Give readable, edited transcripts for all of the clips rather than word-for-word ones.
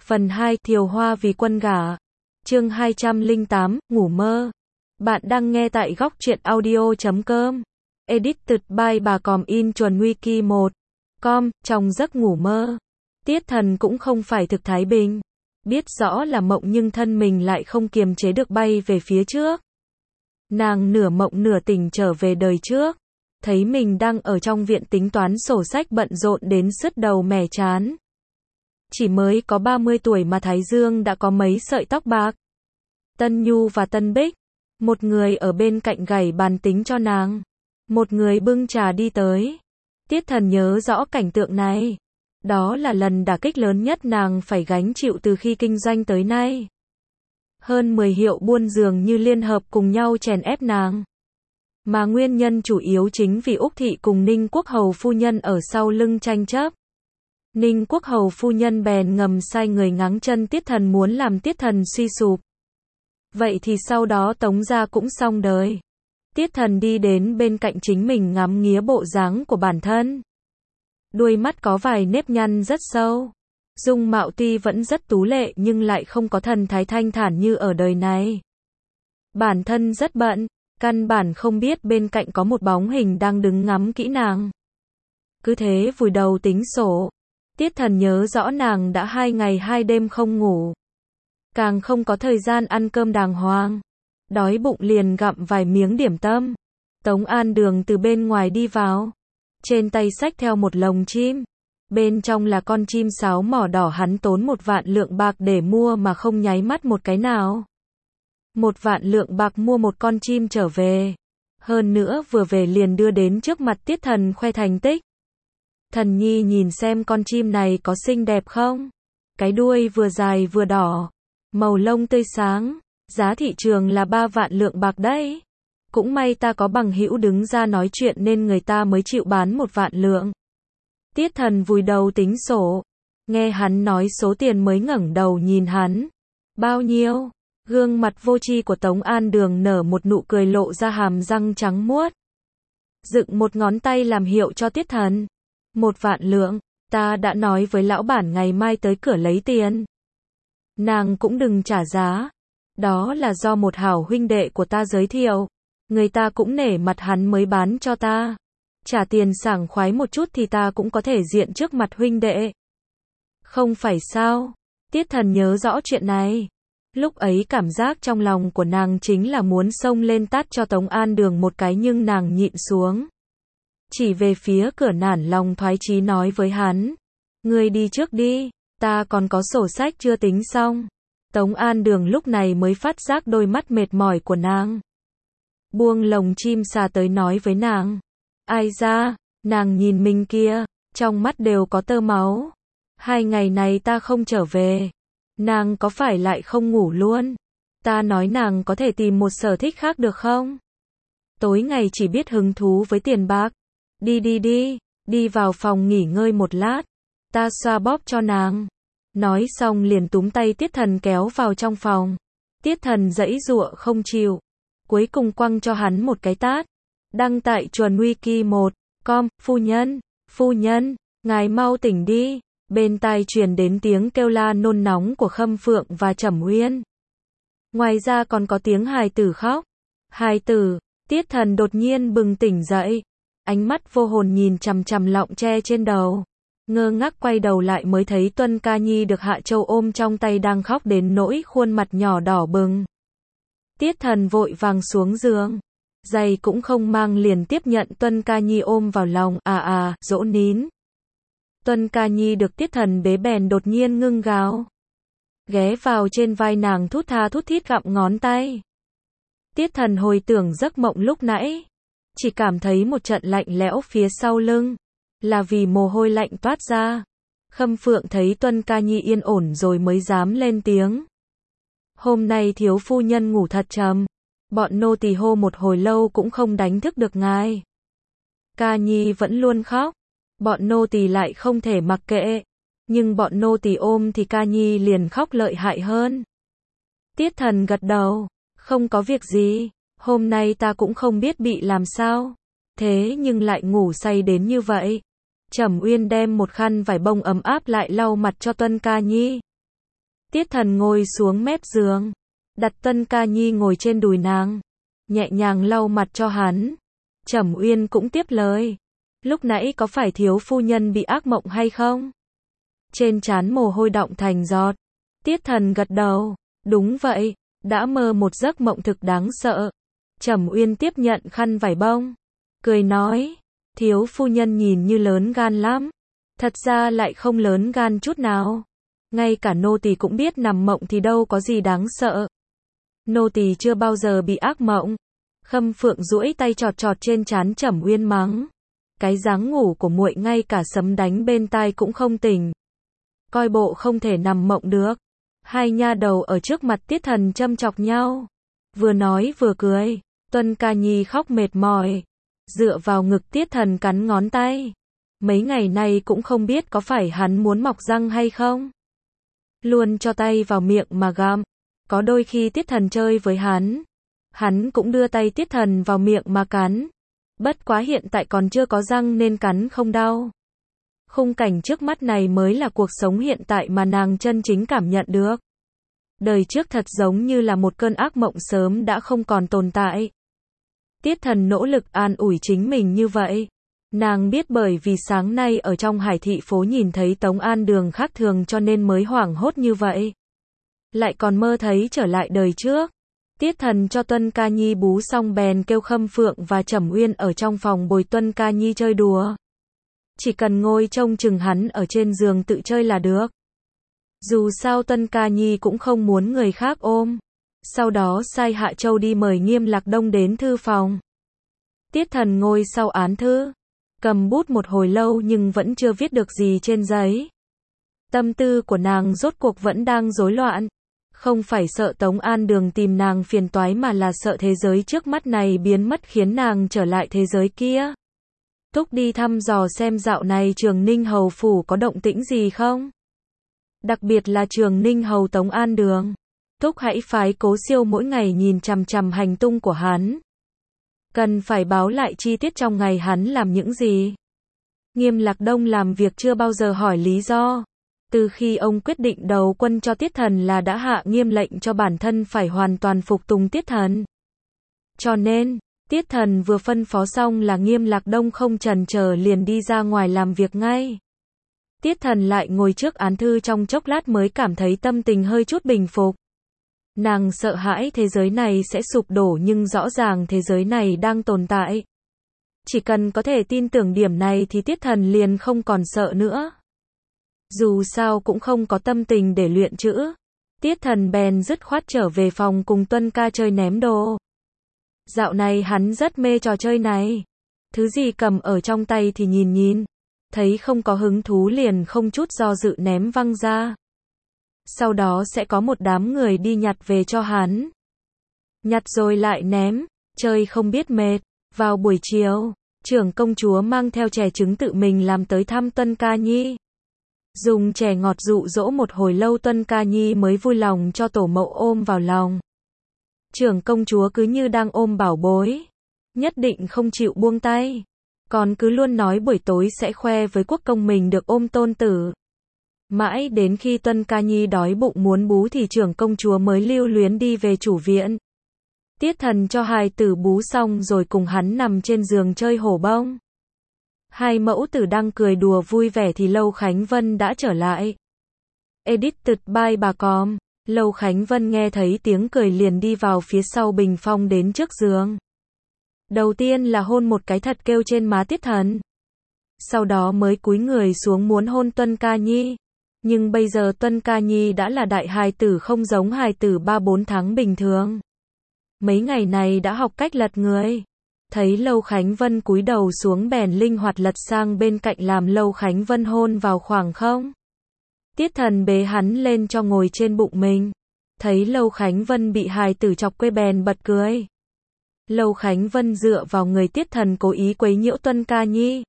Phần 2, Thiều Hoa vì quân gả. Chương 208, ngủ mơ. Bạn đang nghe tại góc truyện audio.com. Edited by bà Còm in chuẩn wiki 1. Com, trong giấc ngủ mơ. Tiết Thần cũng không phải thực thái bình. Biết rõ là mộng nhưng thân mình lại không kiềm chế được bay về phía trước. Nàng nửa mộng nửa tỉnh trở về đời trước. Thấy mình đang ở trong viện tính toán sổ sách bận rộn đến sứt đầu mẻ chán. Chỉ mới có 30 tuổi mà Thái Dương đã có mấy sợi tóc bạc. Tân Nhu và Tân Bích, một người ở bên cạnh gảy bàn tính cho nàng, một người bưng trà đi tới. Tiết Thần nhớ rõ cảnh tượng này. Đó là lần đả kích lớn nhất nàng phải gánh chịu từ khi kinh doanh tới nay. Hơn 10 hiệu buôn dường như liên hợp cùng nhau chèn ép nàng. Mà nguyên nhân chủ yếu chính vì Úc Thị cùng Ninh Quốc Hầu phu nhân ở sau lưng tranh chấp. Ninh Quốc Hầu phu nhân bèn ngầm sai người ngáng chân Tiết Thần muốn làm Tiết Thần suy sụp. Vậy thì sau đó Tống gia cũng xong đời. Tiết Thần đi đến bên cạnh chính mình ngắm nghía bộ dáng của bản thân. Đuôi mắt có vài nếp nhăn rất sâu. Dung mạo tuy vẫn rất tú lệ nhưng lại không có thần thái thanh thản như ở đời này. Bản thân rất bận, căn bản không biết bên cạnh có một bóng hình đang đứng ngắm kỹ nàng. Cứ thế vùi đầu tính sổ. Tiết Thần nhớ rõ nàng đã 2 ngày 2 đêm không ngủ. Càng không có thời gian ăn cơm đàng hoàng. Đói bụng liền gặm vài miếng điểm tâm. Tống An Đường từ bên ngoài đi vào. Trên tay xách theo một lồng chim. Bên trong là con chim sáo mỏ đỏ hắn tốn 1 vạn lượng bạc để mua mà không nháy mắt một cái nào. 1 vạn lượng bạc mua một con chim trở về. Hơn nữa vừa về liền đưa đến trước mặt Tiết Thần khoe thành tích. Thần nhi nhìn xem con chim này có xinh đẹp không? Cái đuôi vừa dài vừa đỏ. Màu lông tươi sáng. Giá thị trường là 3 vạn lượng bạc đấy. Cũng may ta có bằng hữu đứng ra nói chuyện nên người ta mới chịu bán 1 vạn lượng. Tiết Thần vùi đầu tính sổ. Nghe hắn nói số tiền mới ngẩng đầu nhìn hắn. Bao nhiêu? Gương mặt vô tri của Tống An Đường nở một nụ cười lộ ra hàm răng trắng muốt. Dựng một ngón tay làm hiệu cho Tiết Thần. 1 vạn lượng, ta đã nói với lão bản ngày mai tới cửa lấy tiền. Nàng cũng đừng trả giá. Đó là do một hảo huynh đệ của ta giới thiệu. Người ta cũng nể mặt hắn mới bán cho ta. Trả tiền sảng khoái một chút thì ta cũng có thể diện trước mặt huynh đệ. Không phải sao? Tiết Thần nhớ rõ chuyện này. Lúc ấy cảm giác trong lòng của nàng chính là muốn xông lên tát cho Tống An Đường một cái nhưng nàng nhịn xuống. Chỉ về phía cửa nản lòng thoái chí nói với hắn. Ngươi đi trước đi, ta còn có sổ sách chưa tính xong. Tống An Đường lúc này mới phát giác đôi mắt mệt mỏi của nàng. Buông lồng chim xà tới nói với nàng. Ai ra, nàng nhìn mình kia, trong mắt đều có tơ máu. 2 ngày này ta không trở về. Nàng có phải lại không ngủ luôn? Ta nói nàng có thể tìm một sở thích khác được không? Tối ngày chỉ biết hứng thú với tiền bạc. Đi vào phòng nghỉ ngơi một lát. Ta xoa bóp cho nàng. Nói xong liền túm tay Tiết Thần kéo vào trong phòng. Tiết Thần giãy giụa không chịu. Cuối cùng quăng cho hắn một cái tát. Đăng tại chuẩn wiki 1. Com, phu nhân, ngài mau tỉnh đi. Bên tai truyền đến tiếng kêu la nôn nóng của Khâm Phượng và Trầm Uyên. Ngoài ra còn có tiếng hài tử khóc. Hài tử, Tiết Thần đột nhiên bừng tỉnh dậy. Ánh mắt vô hồn nhìn chằm chằm lọng tre trên đầu. Ngơ ngác quay đầu lại mới thấy Tuân Ca Nhi được Hạ Châu ôm trong tay đang khóc đến nỗi khuôn mặt nhỏ đỏ bừng. Tiết Thần vội vàng xuống giường. Giày cũng không mang liền tiếp nhận Tuân Ca Nhi ôm vào lòng. Dỗ nín. Tuân Ca Nhi được Tiết Thần bế bèn đột nhiên ngưng gào. Ghé vào trên vai nàng thút tha thút thít gặm ngón tay. Tiết Thần hồi tưởng giấc mộng lúc nãy. Chỉ cảm thấy một trận lạnh lẽo phía sau lưng. Là vì mồ hôi lạnh toát ra. Khâm Phượng thấy Tuân Ca Nhi yên ổn rồi mới dám lên tiếng. Hôm nay thiếu phu nhân ngủ thật trầm. Bọn nô tỳ hô một hồi lâu cũng không đánh thức được ngài. Ca Nhi vẫn luôn khóc. Bọn nô tỳ lại không thể mặc kệ. Nhưng bọn nô tỳ ôm thì Ca Nhi liền khóc lợi hại hơn. Tiết Thần gật đầu. Không có việc gì. Hôm nay ta cũng không biết bị làm sao. Thế nhưng lại ngủ say đến như vậy. Trầm Uyên đem một khăn vải bông ấm áp lại lau mặt cho Tuân Ca Nhi. Tiết Thần ngồi xuống mép giường, đặt Tuân Ca Nhi ngồi trên đùi nàng, nhẹ nhàng lau mặt cho hắn. Trầm Uyên cũng tiếp lời. Lúc nãy có phải thiếu phu nhân bị ác mộng hay không? Trên trán mồ hôi đọng thành giọt. Tiết Thần gật đầu. Đúng vậy, đã mơ một giấc mộng thực đáng sợ. Trầm Uyên tiếp nhận khăn vải bông, cười nói, thiếu phu nhân nhìn như lớn gan lắm. Thật ra lại không lớn gan chút nào. Ngay cả nô tỳ cũng biết nằm mộng thì đâu có gì đáng sợ. Nô tỳ chưa bao giờ bị ác mộng. Khâm Phượng duỗi tay chọt chọt trên trán Trầm Uyên mắng. Cái dáng ngủ của muội ngay cả sấm đánh bên tai cũng không tỉnh. Coi bộ không thể nằm mộng được. Hai nha đầu ở trước mặt Tiết Thần châm chọc nhau. Vừa nói vừa cười. Tuân Ca Nhi khóc mệt mỏi, dựa vào ngực Tiết Thần cắn ngón tay. Mấy ngày nay cũng không biết có phải hắn muốn mọc răng hay không. Luôn cho tay vào miệng mà gặm. Có đôi khi Tiết Thần chơi với hắn cũng đưa tay Tiết Thần vào miệng mà cắn. Bất quá hiện tại còn chưa có răng nên cắn không đau. Khung cảnh trước mắt này mới là cuộc sống hiện tại mà nàng chân chính cảm nhận được. Đời trước thật giống như là một cơn ác mộng sớm đã không còn tồn tại. Tiết Thần nỗ lực an ủi chính mình như vậy. Nàng biết bởi vì sáng nay ở trong Hải thị phố nhìn thấy Tống An Đường khác thường cho nên mới hoảng hốt như vậy. Lại còn mơ thấy trở lại đời trước. Tiết Thần cho Tuân Ca Nhi bú xong bèn kêu Khâm Phượng và Trầm Uyên ở trong phòng bồi Tuân Ca Nhi chơi đùa. Chỉ cần ngồi trông chừng hắn ở trên giường tự chơi là được. Dù sao Tuân Ca Nhi cũng không muốn người khác ôm. Sau đó sai Hạ Châu đi mời Nghiêm Lạc Đông đến thư phòng. Tiết Thần ngồi sau án thư, cầm bút một hồi lâu nhưng vẫn chưa viết được gì trên giấy. Tâm tư của nàng rốt cuộc vẫn đang rối loạn. Không phải sợ Tống An Đường tìm nàng phiền toái mà là sợ thế giới trước mắt này biến mất khiến nàng trở lại thế giới kia. Thúc đi thăm dò xem dạo này Trường Ninh Hầu phủ có động tĩnh gì không? Đặc biệt là Trường Ninh Hầu Tống An Đường. Thúc hãy phái Cố Siêu mỗi ngày nhìn chằm chằm hành tung của hắn. Cần phải báo lại chi tiết trong ngày hắn làm những gì. Nghiêm Lạc Đông làm việc chưa bao giờ hỏi lý do. Từ khi ông quyết định đầu quân cho Tiết Thần là đã hạ nghiêm lệnh cho bản thân phải hoàn toàn phục tùng Tiết Thần. Cho nên, Tiết Thần vừa phân phó xong là Nghiêm Lạc Đông không chần chờ liền đi ra ngoài làm việc ngay. Tiết Thần lại ngồi trước án thư trong chốc lát mới cảm thấy tâm tình hơi chút bình phục. Nàng sợ hãi thế giới này sẽ sụp đổ nhưng rõ ràng thế giới này đang tồn tại. Chỉ cần có thể tin tưởng điểm này thì Tiết Thần liền không còn sợ nữa. Dù sao cũng không có tâm tình để luyện chữ. Tiết Thần bèn dứt khoát trở về phòng cùng Tuân Ca chơi ném đồ. Dạo này hắn rất mê trò chơi này. Thứ gì cầm ở trong tay thì nhìn. Thấy không có hứng thú liền không chút do dự ném văng ra. Sau đó sẽ có một đám người đi nhặt về cho hắn. Nhặt rồi lại ném, chơi không biết mệt. Vào buổi chiều, trưởng công chúa mang theo chè trứng tự mình làm tới thăm Tuân Ca Nhi. Dùng chè ngọt dụ dỗ một hồi lâu Tuân Ca Nhi mới vui lòng cho tổ mẫu ôm vào lòng. Trưởng công chúa cứ như đang ôm bảo bối. Nhất định không chịu buông tay. Còn cứ luôn nói buổi tối sẽ khoe với quốc công mình được ôm tôn tử. Mãi đến khi Tuân Ca Nhi đói bụng muốn bú thì trưởng công chúa mới lưu luyến đi về chủ viện. Tiết Thần cho hài tử bú xong rồi cùng hắn nằm trên giường chơi hổ bông. Hai mẫu tử đang cười đùa vui vẻ thì Lâu Khánh Vân đã trở lại. Edited by bà Com. Lâu Khánh Vân nghe thấy tiếng cười liền đi vào phía sau bình phong đến trước giường. Đầu tiên là hôn một cái thật kêu trên má Tiết Thần. Sau đó mới cúi người xuống muốn hôn Tuân Ca Nhi. Nhưng bây giờ Tuân Ca Nhi đã là đại hài tử không giống hài tử 3-4 tháng bình thường. Mấy ngày này đã học cách lật người. Thấy Lâu Khánh Vân cúi đầu xuống bèn linh hoạt lật sang bên cạnh làm Lâu Khánh Vân hôn vào khoảng không. Tiết Thần bế hắn lên cho ngồi trên bụng mình. Thấy Lâu Khánh Vân bị hài tử chọc quê bèn bật cười. Lâu Khánh Vân dựa vào người Tiết Thần cố ý quấy nhiễu Tuân Ca Nhi.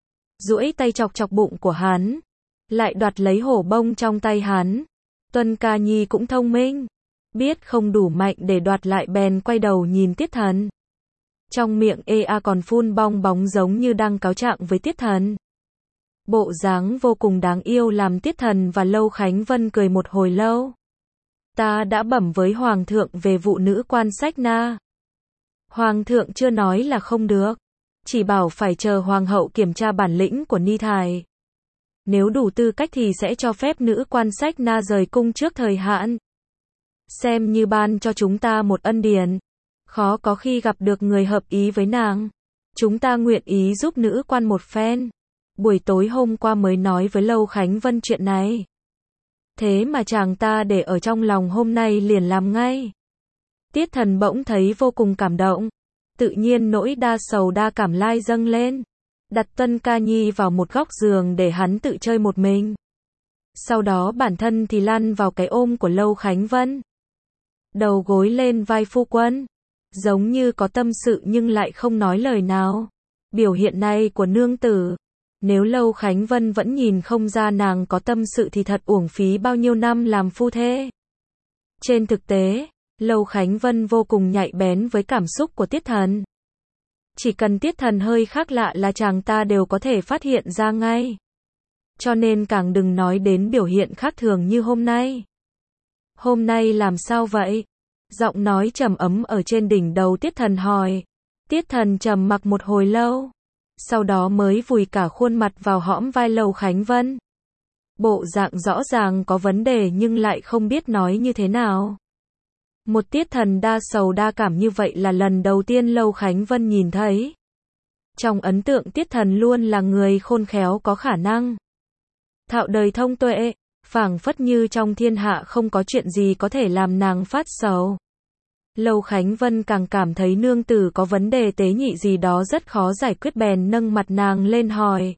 Duỗi tay chọc chọc bụng của hắn. Lại đoạt lấy hổ bông trong tay hắn. Tuân Ca Nhi cũng thông minh. Biết không đủ mạnh để đoạt lại bèn quay đầu nhìn Tiết Thần. Trong miệng còn phun bong bóng giống như đang cáo trạng với Tiết Thần. Bộ dáng vô cùng đáng yêu làm Tiết Thần và Lâu Khánh Vân cười một hồi lâu. Ta đã bẩm với Hoàng thượng về vụ nữ quan sách na. Hoàng thượng chưa nói là không được. Chỉ bảo phải chờ Hoàng hậu kiểm tra bản lĩnh của Ni Thái. Nếu đủ tư cách thì sẽ cho phép nữ quan sách na rời cung trước thời hạn. Xem như ban cho chúng ta một ân điển. Khó có khi gặp được người hợp ý với nàng. Chúng ta nguyện ý giúp nữ quan một phen. Buổi tối hôm qua mới nói với Lâu Khánh Vân chuyện này. Thế mà chàng ta để ở trong lòng hôm nay liền làm ngay. Tiết Thần bỗng thấy vô cùng cảm động. Tự nhiên nỗi đa sầu đa cảm lai dâng lên. Đặt Tân Ca Nhi vào một góc giường để hắn tự chơi một mình. Sau đó bản thân thì lăn vào cái ôm của Lâu Khánh Vân. Đầu gối lên vai phu quân. Giống như có tâm sự nhưng lại không nói lời nào. Biểu hiện này của nương tử. Nếu Lâu Khánh Vân vẫn nhìn không ra nàng có tâm sự thì thật uổng phí bao nhiêu năm làm phu thê. Trên thực tế, Lâu Khánh Vân vô cùng nhạy bén với cảm xúc của Tiết Thần. Chỉ cần Tiết Thần hơi khác lạ là chàng ta đều có thể phát hiện ra ngay. Cho nên càng đừng nói đến biểu hiện khác thường như hôm nay. Hôm nay làm sao vậy? Giọng nói trầm ấm ở trên đỉnh đầu Tiết Thần hỏi. Tiết Thần trầm mặc một hồi lâu. Sau đó mới vùi cả khuôn mặt vào hõm vai Lâu Khánh Vân. Bộ dạng rõ ràng có vấn đề nhưng lại không biết nói như thế nào. Một Tiết Thần đa sầu đa cảm như vậy là lần đầu tiên Lâu Khánh Vân nhìn thấy. Trong ấn tượng Tiết Thần luôn là người khôn khéo có khả năng. Thạo đời thông tuệ, phảng phất như trong thiên hạ không có chuyện gì có thể làm nàng phát sầu. Lâu Khánh Vân càng cảm thấy nương tử có vấn đề tế nhị gì đó rất khó giải quyết bèn nâng mặt nàng lên hỏi.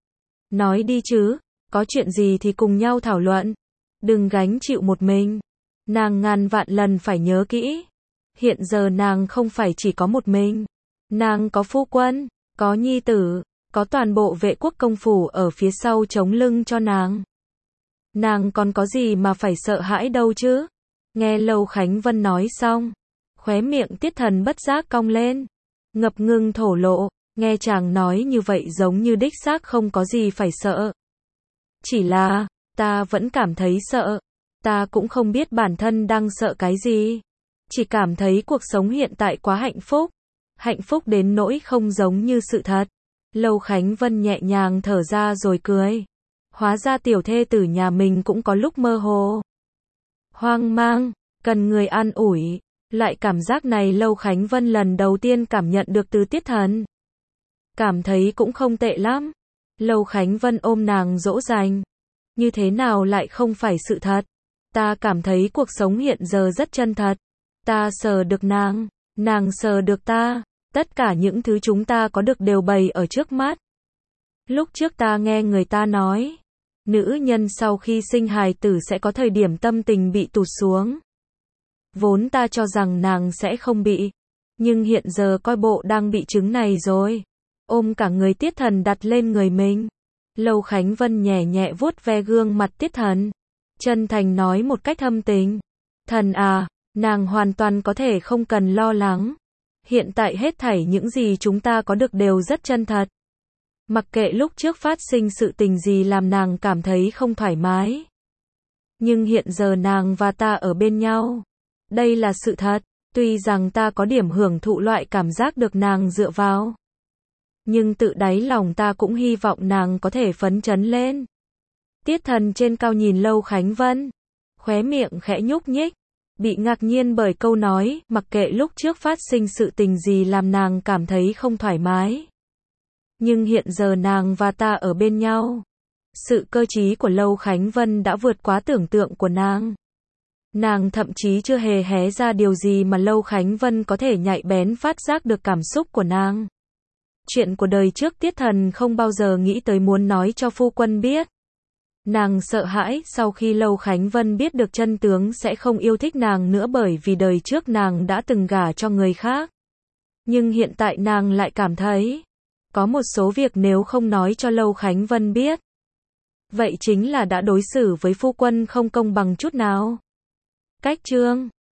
Nói đi chứ, có chuyện gì thì cùng nhau thảo luận. Đừng gánh chịu một mình. Nàng ngàn vạn lần phải nhớ kỹ. Hiện giờ nàng không phải chỉ có một mình. Nàng có phu quân, có nhi tử, có toàn bộ vệ quốc công phủ ở phía sau chống lưng cho nàng. Nàng còn có gì mà phải sợ hãi đâu chứ? Nghe Lâu Khánh Vân nói xong, khóe miệng Tiết Thần bất giác cong lên, ngập ngừng thổ lộ, nghe chàng nói như vậy giống như đích xác không có gì phải sợ. Chỉ là, ta vẫn cảm thấy sợ, ta cũng không biết bản thân đang sợ cái gì. Chỉ cảm thấy cuộc sống hiện tại quá hạnh phúc đến nỗi không giống như sự thật. Lâu Khánh Vân nhẹ nhàng thở ra rồi cười. Hóa ra tiểu thê tử nhà mình cũng có lúc mơ hồ. Hoang mang, cần người an ủi. Loại cảm giác này Lâu Khánh Vân lần đầu tiên cảm nhận được từ Tiết Thần. Cảm thấy cũng không tệ lắm. Lâu Khánh Vân ôm nàng dỗ dành. Như thế nào lại không phải sự thật? Ta cảm thấy cuộc sống hiện giờ rất chân thật. Ta sờ được nàng, nàng sờ được ta. Tất cả những thứ chúng ta có được đều bày ở trước mắt. Lúc trước ta nghe người ta nói, nữ nhân sau khi sinh hài tử sẽ có thời điểm tâm tình bị tụt xuống. Vốn ta cho rằng nàng sẽ không bị. Nhưng hiện giờ coi bộ đang bị chứng này rồi. Ôm cả người Tiết Thần đặt lên người mình. Lâu Khánh Vân nhẹ nhẹ vuốt ve gương mặt Tiết Thần. Chân thành nói một cách thâm tình. Thần à, nàng hoàn toàn có thể không cần lo lắng. Hiện tại hết thảy những gì chúng ta có được đều rất chân thật. Mặc kệ lúc trước phát sinh sự tình gì làm nàng cảm thấy không thoải mái. Nhưng hiện giờ nàng và ta ở bên nhau. Đây là sự thật. Tuy rằng ta có điểm hưởng thụ loại cảm giác được nàng dựa vào. Nhưng tự đáy lòng ta cũng hy vọng nàng có thể phấn chấn lên. Tiết Thần trên cao nhìn Lâu Khánh Vân. Khóe miệng khẽ nhúc nhích. Bị ngạc nhiên bởi câu nói, mặc kệ lúc trước phát sinh sự tình gì làm nàng cảm thấy không thoải mái. Nhưng hiện giờ nàng và ta ở bên nhau. Sự cơ trí của Lâu Khánh Vân đã vượt quá tưởng tượng của nàng. Nàng thậm chí chưa hề hé ra điều gì mà Lâu Khánh Vân có thể nhạy bén phát giác được cảm xúc của nàng. Chuyện của đời trước Tiết Thần không bao giờ nghĩ tới muốn nói cho phu quân biết. Nàng sợ hãi sau khi Lâu Khánh Vân biết được chân tướng sẽ không yêu thích nàng nữa bởi vì đời trước nàng đã từng gả cho người khác. Nhưng hiện tại nàng lại cảm thấy, có một số việc nếu không nói cho Lâu Khánh Vân biết, vậy chính là đã đối xử với phu quân không công bằng chút nào. Cách chương